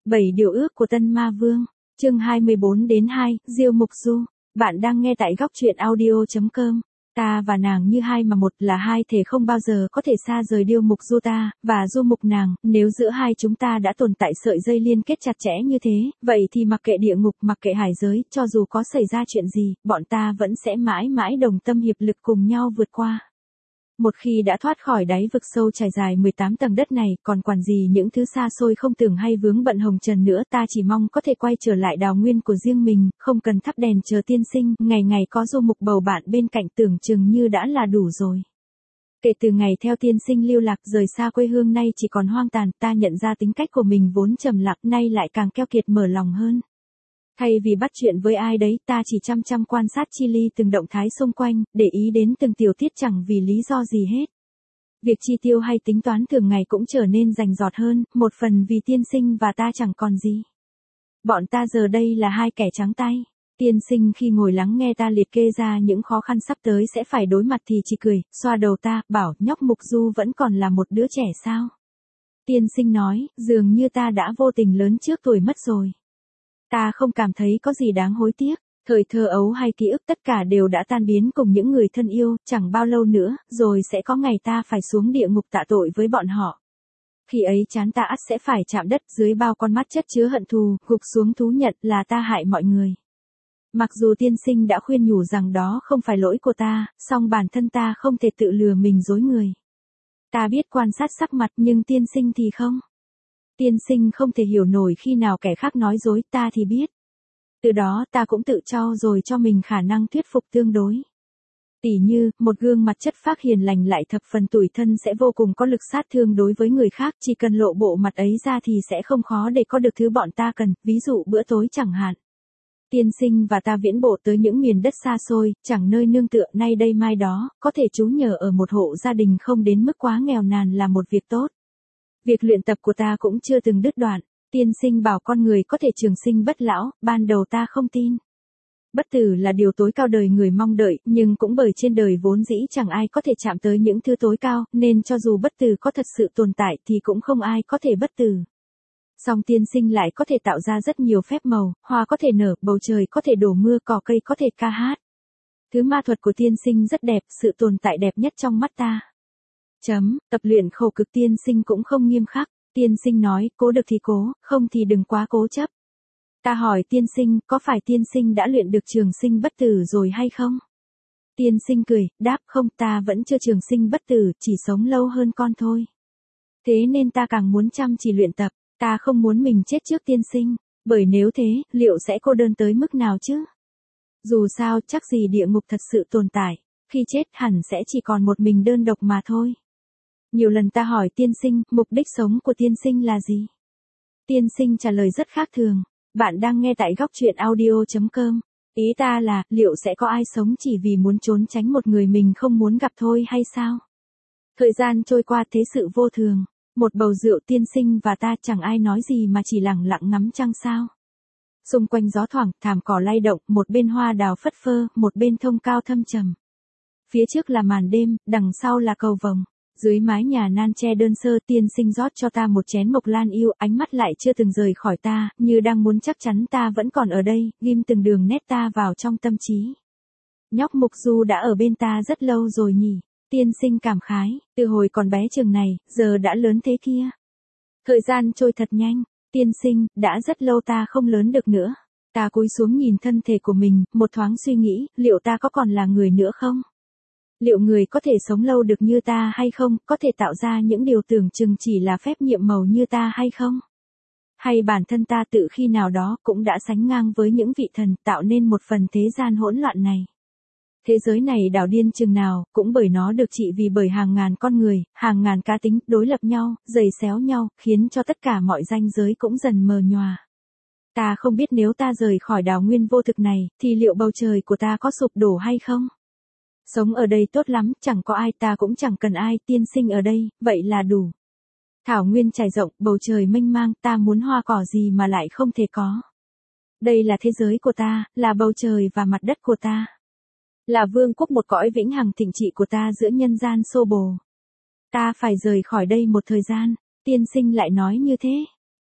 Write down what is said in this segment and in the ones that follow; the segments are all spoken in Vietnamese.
7 điều ước của Tân Ma Vương, chương 24-2, Diêu Mục Du. Bạn đang nghe tại góc truyện audio.com. Ta và nàng như hai mà một, là hai thể không bao giờ có thể xa rời Diêu Mục Du ta, và Du Mục nàng. Nếu giữa hai chúng ta đã tồn tại sợi dây liên kết chặt chẽ như thế, vậy thì mặc kệ địa ngục, mặc kệ hải giới, cho dù có xảy ra chuyện gì, bọn ta vẫn sẽ mãi mãi đồng tâm hiệp lực cùng nhau vượt qua. Một khi đã thoát khỏi đáy vực sâu trải dài 18 tầng đất này, còn quản gì những thứ xa xôi không tưởng hay vướng bận hồng trần nữa. Ta chỉ mong có thể quay trở lại đào nguyên của riêng mình, không cần thắp đèn chờ tiên sinh, ngày ngày có Du Mục bầu bạn bên cạnh tưởng chừng như đã là đủ rồi. Kể từ ngày theo tiên sinh lưu lạc rời xa quê hương nay chỉ còn hoang tàn, ta nhận ra tính cách của mình vốn trầm lặng nay lại càng keo kiệt mở lòng hơn. Thay vì bắt chuyện với ai đấy, ta chỉ chăm chăm quan sát chi ly từng động thái xung quanh, để ý đến từng tiểu tiết chẳng vì lý do gì hết. Việc chi tiêu hay tính toán thường ngày cũng trở nên rành rọt hơn, một phần vì tiên sinh và ta chẳng còn gì. Bọn ta giờ đây là hai kẻ trắng tay. Tiên sinh khi ngồi lắng nghe ta liệt kê ra những khó khăn sắp tới sẽ phải đối mặt thì chỉ cười, xoa đầu ta, bảo nhóc Mục Du vẫn còn là một đứa trẻ sao. Tiên sinh nói, dường như ta đã vô tình lớn trước tuổi mất rồi. Ta không cảm thấy có gì đáng hối tiếc, thời thơ ấu hay ký ức tất cả đều đã tan biến cùng những người thân yêu, chẳng bao lâu nữa, rồi sẽ có ngày ta phải xuống địa ngục tạ tội với bọn họ. Khi ấy trán ta ắt sẽ phải chạm đất dưới bao con mắt chất chứa hận thù, gục xuống thú nhận là ta hại mọi người. Mặc dù tiên sinh đã khuyên nhủ rằng đó không phải lỗi của ta, song bản thân ta không thể tự lừa mình dối người. Ta biết quan sát sắc mặt nhưng tiên sinh thì không. Tiên sinh không thể hiểu nổi khi nào kẻ khác nói dối, ta thì biết. Từ đó ta cũng tự trau dồi cho mình khả năng thuyết phục tương đối. Tỉ như, một gương mặt chất phác hiền lành lại thập phần tủi thân sẽ vô cùng có lực sát thương đối với người khác, chỉ cần lộ bộ mặt ấy ra thì sẽ không khó để có được thứ bọn ta cần, ví dụ bữa tối chẳng hạn. Tiên sinh và ta viễn bộ tới những miền đất xa xôi, chẳng nơi nương tựa nay đây mai đó, có thể trú nhờ ở một hộ gia đình không đến mức quá nghèo nàn là một việc tốt. Việc luyện tập của ta cũng chưa từng đứt đoạn. Tiên sinh bảo con người có thể trường sinh bất lão, ban đầu ta không tin. Bất tử là điều tối cao đời người mong đợi, nhưng cũng bởi trên đời vốn dĩ chẳng ai có thể chạm tới những thứ tối cao, nên cho dù bất tử có thật sự tồn tại thì cũng không ai có thể bất tử. Song tiên sinh lại có thể tạo ra rất nhiều phép màu, hoa có thể nở, bầu trời có thể đổ mưa, cỏ cây có thể ca hát. Thứ ma thuật của tiên sinh rất đẹp, sự tồn tại đẹp nhất trong mắt ta. Tập luyện khổ cực tiên sinh cũng không nghiêm khắc. Tiên sinh nói, cố được thì cố, không thì đừng quá cố chấp. Ta hỏi tiên sinh, có phải tiên sinh đã luyện được trường sinh bất tử rồi hay không? Tiên sinh cười, đáp không, ta vẫn chưa trường sinh bất tử, chỉ sống lâu hơn con thôi. Thế nên ta càng muốn chăm chỉ luyện tập, ta không muốn mình chết trước tiên sinh, bởi nếu thế, liệu sẽ cô đơn tới mức nào chứ? Dù sao, chắc gì địa ngục thật sự tồn tại, khi chết hẳn sẽ chỉ còn một mình đơn độc mà thôi. Nhiều lần ta hỏi tiên sinh, mục đích sống của tiên sinh là gì? Tiên sinh trả lời rất khác thường. Bạn đang nghe tại góc truyện audio.com. Ý ta là, liệu sẽ có ai sống chỉ vì muốn trốn tránh một người mình không muốn gặp thôi hay sao? Thời gian trôi qua thế sự vô thường. Một bầu rượu tiên sinh và ta chẳng ai nói gì mà chỉ lặng lặng ngắm trăng sao. Xung quanh gió thoảng, thảm cỏ lay động, một bên hoa đào phất phơ, một bên thông cao thâm trầm. Phía trước là màn đêm, đằng sau là cầu vồng. Dưới mái nhà nan tre đơn sơ tiên sinh rót cho ta một chén mộc lan yêu, ánh mắt lại chưa từng rời khỏi ta, như đang muốn chắc chắn ta vẫn còn ở đây, ghim từng đường nét ta vào trong tâm trí. Nhóc Mục Du đã ở bên ta rất lâu rồi nhỉ, tiên sinh cảm khái, từ hồi còn bé chừng này, giờ đã lớn thế kia. Thời gian trôi thật nhanh, tiên sinh, đã rất lâu ta không lớn được nữa. Ta cúi xuống nhìn thân thể của mình, một thoáng suy nghĩ, liệu ta có còn là người nữa không? Liệu người có thể sống lâu được như ta hay không, có thể tạo ra những điều tưởng chừng chỉ là phép nhiệm màu như ta hay không? Hay bản thân ta tự khi nào đó cũng đã sánh ngang với những vị thần tạo nên một phần thế gian hỗn loạn này? Thế giới này đảo điên chừng nào, cũng bởi nó được trị vì bởi hàng ngàn con người, hàng ngàn cá tính, đối lập nhau, giày xéo nhau, khiến cho tất cả mọi ranh giới cũng dần mờ nhòa. Ta không biết nếu ta rời khỏi đào nguyên vô thực này, thì liệu bầu trời của ta có sụp đổ hay không? Sống ở đây tốt lắm, chẳng có ai, ta cũng chẳng cần ai, tiên sinh ở đây, vậy là đủ. Thảo nguyên trải rộng, bầu trời mênh mang, ta muốn hoa cỏ gì mà lại không thể có. Đây là thế giới của ta, là bầu trời và mặt đất của ta. Là vương quốc một cõi vĩnh hằng thịnh trị của ta giữa nhân gian xô bồ. Ta phải rời khỏi đây một thời gian, tiên sinh lại nói như thế.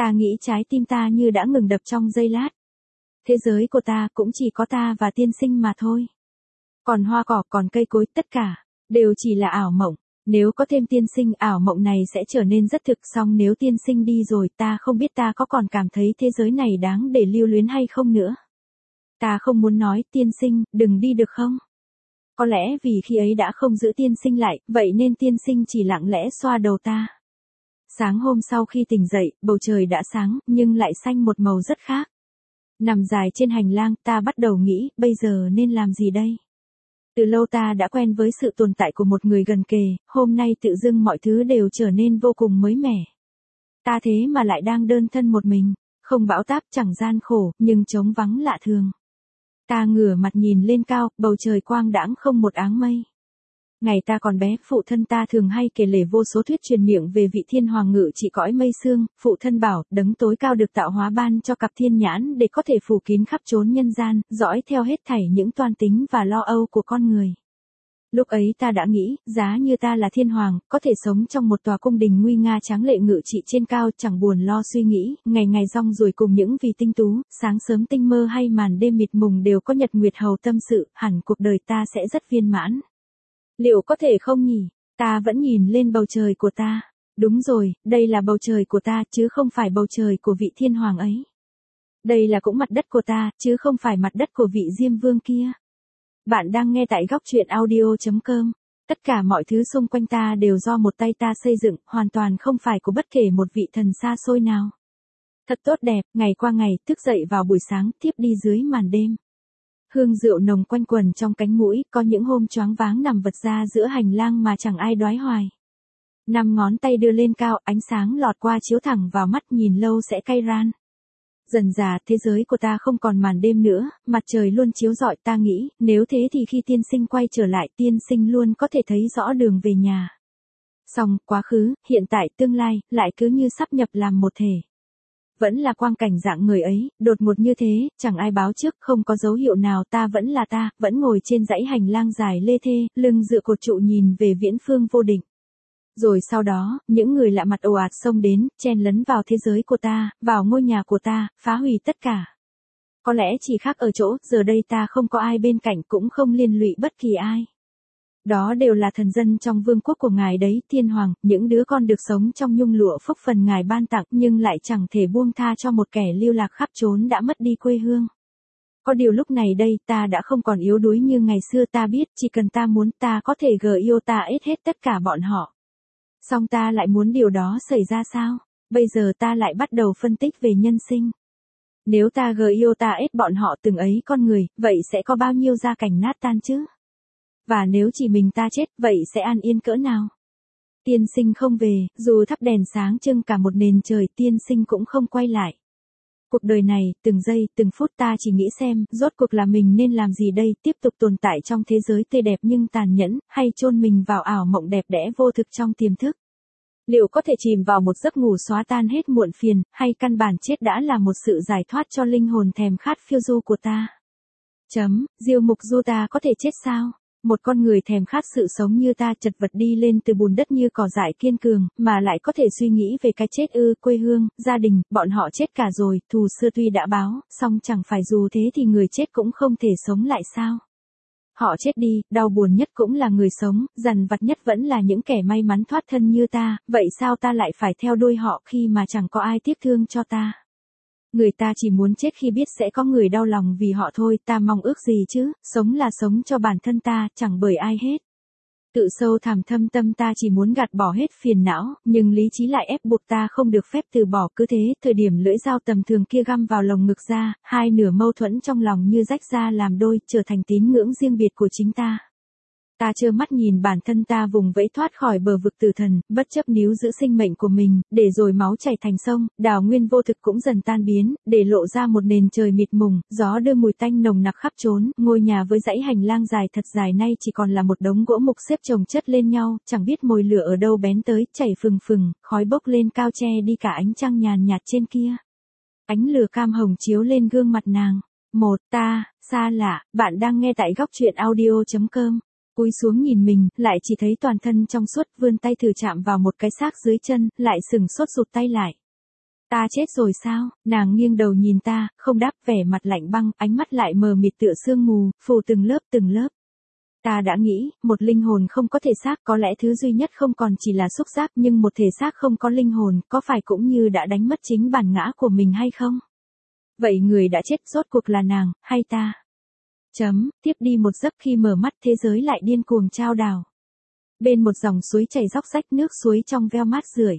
Ta nghĩ trái tim ta như đã ngừng đập trong giây lát. Thế giới của ta cũng chỉ có ta và tiên sinh mà thôi. Còn hoa cỏ, còn cây cối, tất cả đều chỉ là ảo mộng. Nếu có thêm tiên sinh, ảo mộng này sẽ trở nên rất thực. Song nếu tiên sinh đi rồi, ta không biết ta có còn cảm thấy thế giới này đáng để lưu luyến hay không nữa. Ta không muốn nói, tiên sinh, đừng đi được không? Có lẽ vì khi ấy đã không giữ tiên sinh lại, vậy nên tiên sinh chỉ lặng lẽ xoa đầu ta. Sáng hôm sau khi tỉnh dậy, bầu trời đã sáng, nhưng lại xanh một màu rất khác. Nằm dài trên hành lang, ta bắt đầu nghĩ, bây giờ nên làm gì đây? Từ lâu ta đã quen với sự tồn tại của một người gần kề, hôm nay tự dưng mọi thứ đều trở nên vô cùng mới mẻ. Ta thế mà lại đang đơn thân một mình, không bão táp chẳng gian khổ, nhưng trống vắng lạ thường. Ta ngửa mặt nhìn lên cao, bầu trời quang đãng không một áng mây. Ngày ta còn bé, phụ thân ta thường hay kể lể vô số thuyết truyền miệng về vị thiên hoàng ngự trị cõi mây sương. Phụ thân bảo, đấng tối cao được tạo hóa ban cho cặp thiên nhãn để có thể phủ kín khắp chốn nhân gian, dõi theo hết thảy những toan tính và lo âu của con người. Lúc ấy ta đã nghĩ, giá như ta là thiên hoàng, có thể sống trong một tòa cung đình nguy nga tráng lệ ngự trị trên cao, chẳng buồn lo suy nghĩ, ngày ngày rong ruổi cùng những vì tinh tú, sáng sớm tinh mơ hay màn đêm mịt mùng đều có nhật nguyệt hầu tâm sự, hẳn cuộc đời ta sẽ rất viên mãn. Liệu có thể không nhỉ? Ta vẫn nhìn lên bầu trời của ta. Đúng rồi, đây là bầu trời của ta, chứ không phải bầu trời của vị thiên hoàng ấy. Đây là cũng mặt đất của ta, chứ không phải mặt đất của vị Diêm Vương kia. Bạn đang nghe tại góc truyện audio.com. Tất cả mọi thứ xung quanh ta đều do một tay ta xây dựng, hoàn toàn không phải của bất kể một vị thần xa xôi nào. Thật tốt đẹp, ngày qua ngày, thức dậy vào buổi sáng, thiếp đi dưới màn đêm. Hương rượu nồng quanh quần trong cánh mũi, có những hôm choáng váng nằm vật ra giữa hành lang mà chẳng ai đoái hoài. 5 ngón tay đưa lên cao, ánh sáng lọt qua chiếu thẳng vào mắt, nhìn lâu sẽ cay ran. Dần dà, thế giới của ta không còn màn đêm nữa, mặt trời luôn chiếu rọi. Ta nghĩ, nếu thế thì khi tiên sinh quay trở lại, tiên sinh luôn có thể thấy rõ đường về nhà. Song, quá khứ, hiện tại, tương lai, lại cứ như sắp nhập làm một thể. Vẫn là quang cảnh dạng người ấy, đột ngột như thế, chẳng ai báo trước, không có dấu hiệu nào, ta vẫn là ta, vẫn ngồi trên dãy hành lang dài lê thê, lưng dựa cột trụ nhìn về viễn phương vô định. Rồi sau đó, những người lạ mặt ồ ạt xông đến, chen lấn vào thế giới của ta, vào ngôi nhà của ta, phá hủy tất cả. Có lẽ chỉ khác ở chỗ, giờ đây ta không có ai bên cạnh, cũng không liên lụy bất kỳ ai. Đó đều là thần dân trong vương quốc của ngài đấy, thiên hoàng, những đứa con được sống trong nhung lụa phúc phần ngài ban tặng, nhưng lại chẳng thể buông tha cho một kẻ lưu lạc khắp chốn đã mất đi quê hương. Có điều lúc này đây, ta đã không còn yếu đuối như ngày xưa, ta biết, chỉ cần ta muốn, ta có thể yêu ta hết tất cả bọn họ. Song ta lại muốn điều đó xảy ra sao? Bây giờ ta lại bắt đầu phân tích về nhân sinh. Nếu ta yêu ta bọn họ từng ấy con người, vậy sẽ có bao nhiêu gia cảnh nát tan chứ? Và nếu chỉ mình ta chết, vậy sẽ an yên cỡ nào? Tiên sinh không về, dù thắp đèn sáng trưng cả một nền trời, tiên sinh cũng không quay lại. Cuộc đời này, từng giây, từng phút ta chỉ nghĩ xem, rốt cuộc là mình nên làm gì đây, tiếp tục tồn tại trong thế giới tươi đẹp nhưng tàn nhẫn, hay chôn mình vào ảo mộng đẹp đẽ vô thực trong tiềm thức? Liệu có thể chìm vào một giấc ngủ xóa tan hết muộn phiền, hay căn bản chết đã là một sự giải thoát cho linh hồn thèm khát phiêu du của ta? Diêu Mục Du, ta có thể chết sao? Một con người thèm khát sự sống như ta, chật vật đi lên từ bùn đất như cỏ dại kiên cường, mà lại có thể suy nghĩ về cái chết ư? Quê hương, gia đình, bọn họ chết cả rồi, thù xưa tuy đã báo, song chẳng phải dù thế thì người chết cũng không thể sống lại sao? Họ chết đi, đau buồn nhất cũng là người sống, dằn vặt nhất vẫn là những kẻ may mắn thoát thân như ta, vậy sao ta lại phải theo đuôi họ khi mà chẳng có ai tiếc thương cho ta? Người ta chỉ muốn chết khi biết sẽ có người đau lòng vì họ thôi, ta mong ước gì chứ, sống là sống cho bản thân ta, chẳng bởi ai hết. Tự sâu thẳm thâm tâm ta chỉ muốn gạt bỏ hết phiền não, nhưng lý trí lại ép buộc ta không được phép từ bỏ. Cứ thế, thời điểm lưỡi dao tầm thường kia găm vào lồng ngực ra, hai nửa mâu thuẫn trong lòng như rách ra làm đôi, trở thành tín ngưỡng riêng biệt của chính ta. Ta trơ mắt nhìn bản thân ta vùng vẫy thoát khỏi bờ vực tử thần, bất chấp níu giữ sinh mệnh của mình, để rồi máu chảy thành sông, đào nguyên vô thực cũng dần tan biến, để lộ ra một nền trời mịt mùng, gió đưa mùi tanh nồng nặc khắp chốn, ngôi nhà với dãy hành lang dài thật dài nay chỉ còn là một đống gỗ mục xếp chồng chất lên nhau, chẳng biết mồi lửa ở đâu bén tới, chảy phừng phừng, khói bốc lên cao che đi cả ánh trăng nhàn nhạt trên kia. Ánh lửa cam hồng chiếu lên gương mặt nàng. Ta, xa lạ, bạn đang nghe tại góc truyện audio.com. Cúi xuống nhìn mình, lại chỉ thấy toàn thân trong suốt, vươn tay thử chạm vào một cái xác dưới chân, lại sừng sốt rụt tay lại. Ta chết rồi sao? Nàng nghiêng đầu nhìn ta, không đáp, vẻ mặt lạnh băng, ánh mắt lại mờ mịt tựa sương mù, phủ từng lớp từng lớp. Ta đã nghĩ, một linh hồn không có thể xác, có lẽ thứ duy nhất không còn chỉ là xúc giác, nhưng một thể xác không có linh hồn, có phải cũng như đã đánh mất chính bản ngã của mình hay không? Vậy người đã chết rốt cuộc là nàng, hay ta? Tiếp đi một giấc, khi mở mắt thế giới lại điên cuồng trao đảo. Bên một dòng suối chảy róc rách, nước suối trong veo mát rượi.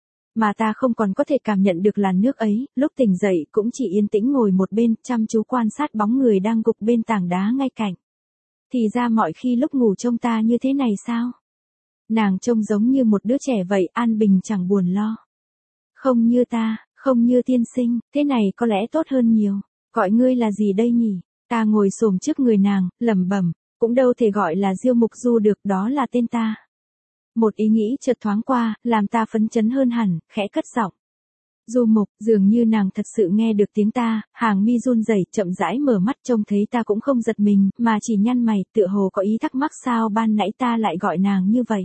Mà ta không còn có thể cảm nhận được làn nước ấy, lúc tỉnh dậy cũng chỉ yên tĩnh ngồi một bên, chăm chú quan sát bóng người đang gục bên tảng đá ngay cạnh. Thì ra mọi khi lúc ngủ trông ta như thế này sao? Nàng trông giống như một đứa trẻ vậy, an bình chẳng buồn lo. Không như ta, không như tiên sinh, thế này có lẽ tốt hơn nhiều. Gọi ngươi là gì đây nhỉ? Ta ngồi xổm trước người nàng, lẩm bẩm, cũng đâu thể gọi là Diêu Mục Du được, đó là tên ta. Một ý nghĩ chợt thoáng qua, làm ta phấn chấn hơn hẳn, khẽ cất giọng. Du Mục, dường như nàng thật sự nghe được tiếng ta, hàng mi run rẩy, chậm rãi mở mắt, trông thấy ta cũng không giật mình, mà chỉ nhăn mày, tựa hồ có ý thắc mắc sao ban nãy ta lại gọi nàng như vậy.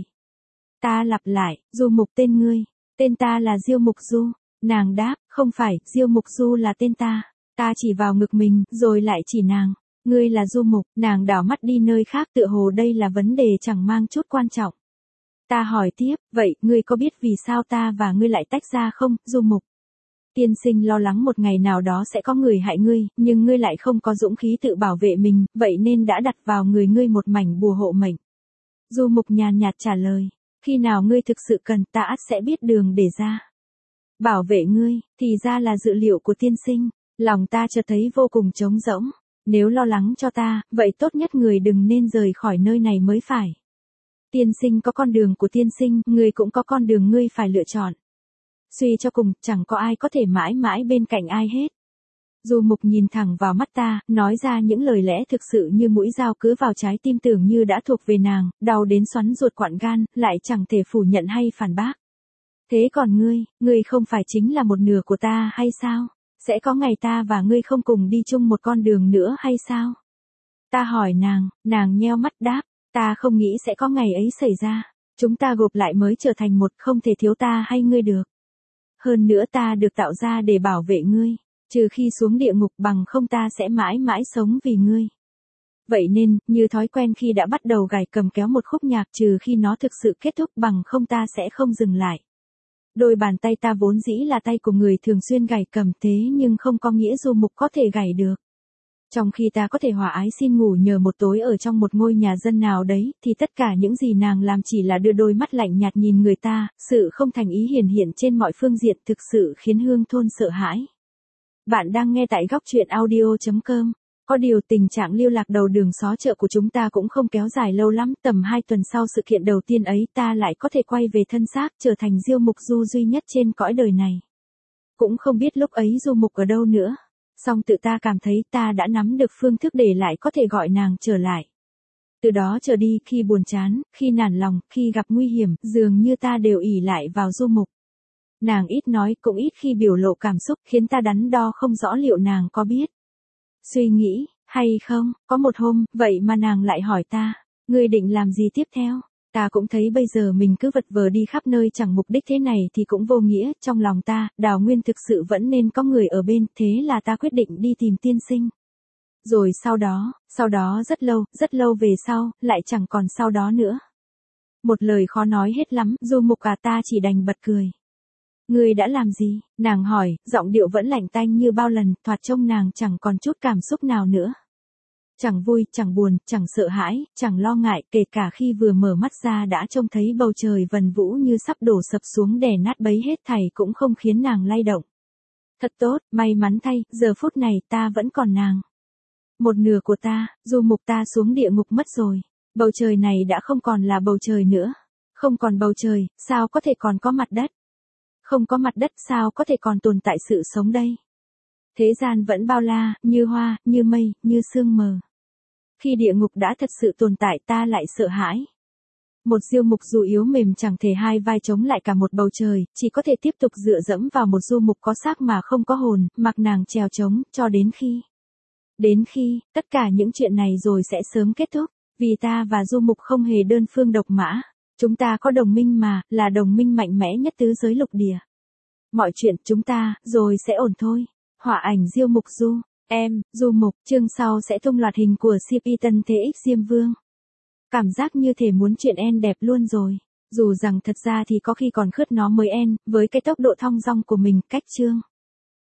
Ta lặp lại, Du Mục tên ngươi, tên ta là Diêu Mục Du. Nàng đáp, không phải, Diêu Mục Du là tên ta. Ta chỉ vào ngực mình, rồi lại chỉ nàng. Ngươi là Du Mục, nàng đảo mắt đi nơi khác, tựa hồ đây là vấn đề chẳng mang chút quan trọng. Ta hỏi tiếp, vậy, ngươi có biết vì sao ta và ngươi lại tách ra không, Du Mục? Tiên sinh lo lắng một ngày nào đó sẽ có người hại ngươi, nhưng ngươi lại không có dũng khí tự bảo vệ mình, vậy nên đã đặt vào người ngươi một mảnh bùa hộ mệnh. Du Mục nhàn nhạt trả lời, khi nào ngươi thực sự cần, ta ắt sẽ biết đường để ra. Bảo vệ ngươi, thì ra là dự liệu của tiên sinh, lòng ta chợt thấy vô cùng trống rỗng. Nếu lo lắng cho ta, vậy tốt nhất người đừng nên rời khỏi nơi này mới phải. Tiên sinh có con đường của tiên sinh, ngươi cũng có con đường ngươi phải lựa chọn. Suy cho cùng, chẳng có ai có thể mãi mãi bên cạnh ai hết. Du Mục nhìn thẳng vào mắt ta, nói ra những lời lẽ thực sự như mũi dao cứa vào trái tim, tưởng như đã thuộc về nàng, đau đến xoắn ruột quặn gan, lại chẳng thể phủ nhận hay phản bác. Thế còn ngươi không phải chính là một nửa của ta hay sao? Sẽ có ngày ta và ngươi không cùng đi chung một con đường nữa hay sao? Ta hỏi nàng nheo mắt đáp, ta không nghĩ sẽ có ngày ấy xảy ra. Chúng ta gộp lại mới trở thành một, không thể thiếu ta hay ngươi được. Hơn nữa ta được tạo ra để bảo vệ ngươi, trừ khi xuống địa ngục, bằng không ta sẽ mãi mãi sống vì ngươi. Vậy nên, như thói quen khi đã bắt đầu gảy cầm kéo một khúc nhạc, trừ khi nó thực sự kết thúc, bằng không ta sẽ không dừng lại. Đôi bàn tay ta vốn dĩ là tay của người thường xuyên gảy cầm, thế nhưng không có nghĩa Du Mục có thể gảy được. Trong khi ta có thể hòa ái xin ngủ nhờ một tối ở trong một ngôi nhà dân nào đấy, thì tất cả những gì nàng làm chỉ là đưa đôi mắt lạnh nhạt nhìn người ta, sự không thành ý hiển hiện trên mọi phương diện, thực sự khiến Hương Thôn sợ hãi. Bạn đang nghe tại góc truyện audio.com. Có điều tình trạng lưu lạc đầu đường xó chợ của chúng ta cũng không kéo dài lâu lắm, tầm 2 tuần sau sự kiện đầu tiên ấy ta lại có thể quay về thân xác, trở thành Diêu Mục Du duy nhất trên cõi đời này. Cũng không biết lúc ấy Du Mục ở đâu nữa. Song tự ta cảm thấy ta đã nắm được phương thức để lại có thể gọi nàng trở lại. Từ đó trở đi, khi buồn chán, khi nản lòng, khi gặp nguy hiểm, dường như ta đều ỷ lại vào Du Mục. Nàng ít nói, cũng ít khi biểu lộ cảm xúc, khiến ta đắn đo không rõ liệu nàng có biết. Suy nghĩ, hay không, có một hôm, vậy mà nàng lại hỏi ta, ngươi định làm gì tiếp theo? Ta cũng thấy bây giờ mình cứ vật vờ đi khắp nơi chẳng mục đích thế này thì cũng vô nghĩa, trong lòng ta, Đào Nguyên thực sự vẫn nên có người ở bên, thế là ta quyết định đi tìm tiên sinh. Rồi sau đó rất lâu về sau, lại chẳng còn sau đó nữa. Một lời khó nói hết lắm, Du Mục à, ta chỉ đành bật cười. Ngươi đã làm gì? Nàng hỏi, giọng điệu vẫn lạnh tanh như bao lần, thoạt trông nàng chẳng còn chút cảm xúc nào nữa. Chẳng vui, chẳng buồn, chẳng sợ hãi, chẳng lo ngại, kể cả khi vừa mở mắt ra đã trông thấy bầu trời vần vũ như sắp đổ sập xuống đè nát bấy hết thảy cũng không khiến nàng lay động. Thật tốt, may mắn thay, giờ phút này ta vẫn còn nàng. Một nửa của ta, Du Mục, ta xuống địa ngục mất rồi. Bầu trời này đã không còn là bầu trời nữa. Không còn bầu trời, sao có thể còn có mặt đất? Không có mặt đất, sao có thể còn tồn tại sự sống đây? Thế gian vẫn bao la, như hoa, như mây, như sương mờ. Khi địa ngục đã thật sự tồn tại, ta lại sợ hãi. Một Diêu Mục Du yếu mềm chẳng thể hai vai chống lại cả một bầu trời, chỉ có thể tiếp tục dựa dẫm vào một Du Mục có xác mà không có hồn, mặc nàng trèo trống, cho đến khi, tất cả những chuyện này rồi sẽ sớm kết thúc, vì ta và Du Mục không hề đơn phương độc mã. Chúng ta có đồng minh mà, là đồng minh mạnh mẽ nhất tứ giới lục địa. Mọi chuyện chúng ta, rồi sẽ ổn thôi. Họa ảnh Diêu Mục Du. Em, Du Mục, chương sau sẽ tung loạt hình của CP Tân Thế X Diêm Vương. Cảm giác như thể muốn chuyện en đẹp luôn rồi. Dù rằng thật ra thì có khi còn khướt nó mới en, với cái tốc độ thong dong của mình, cách chương.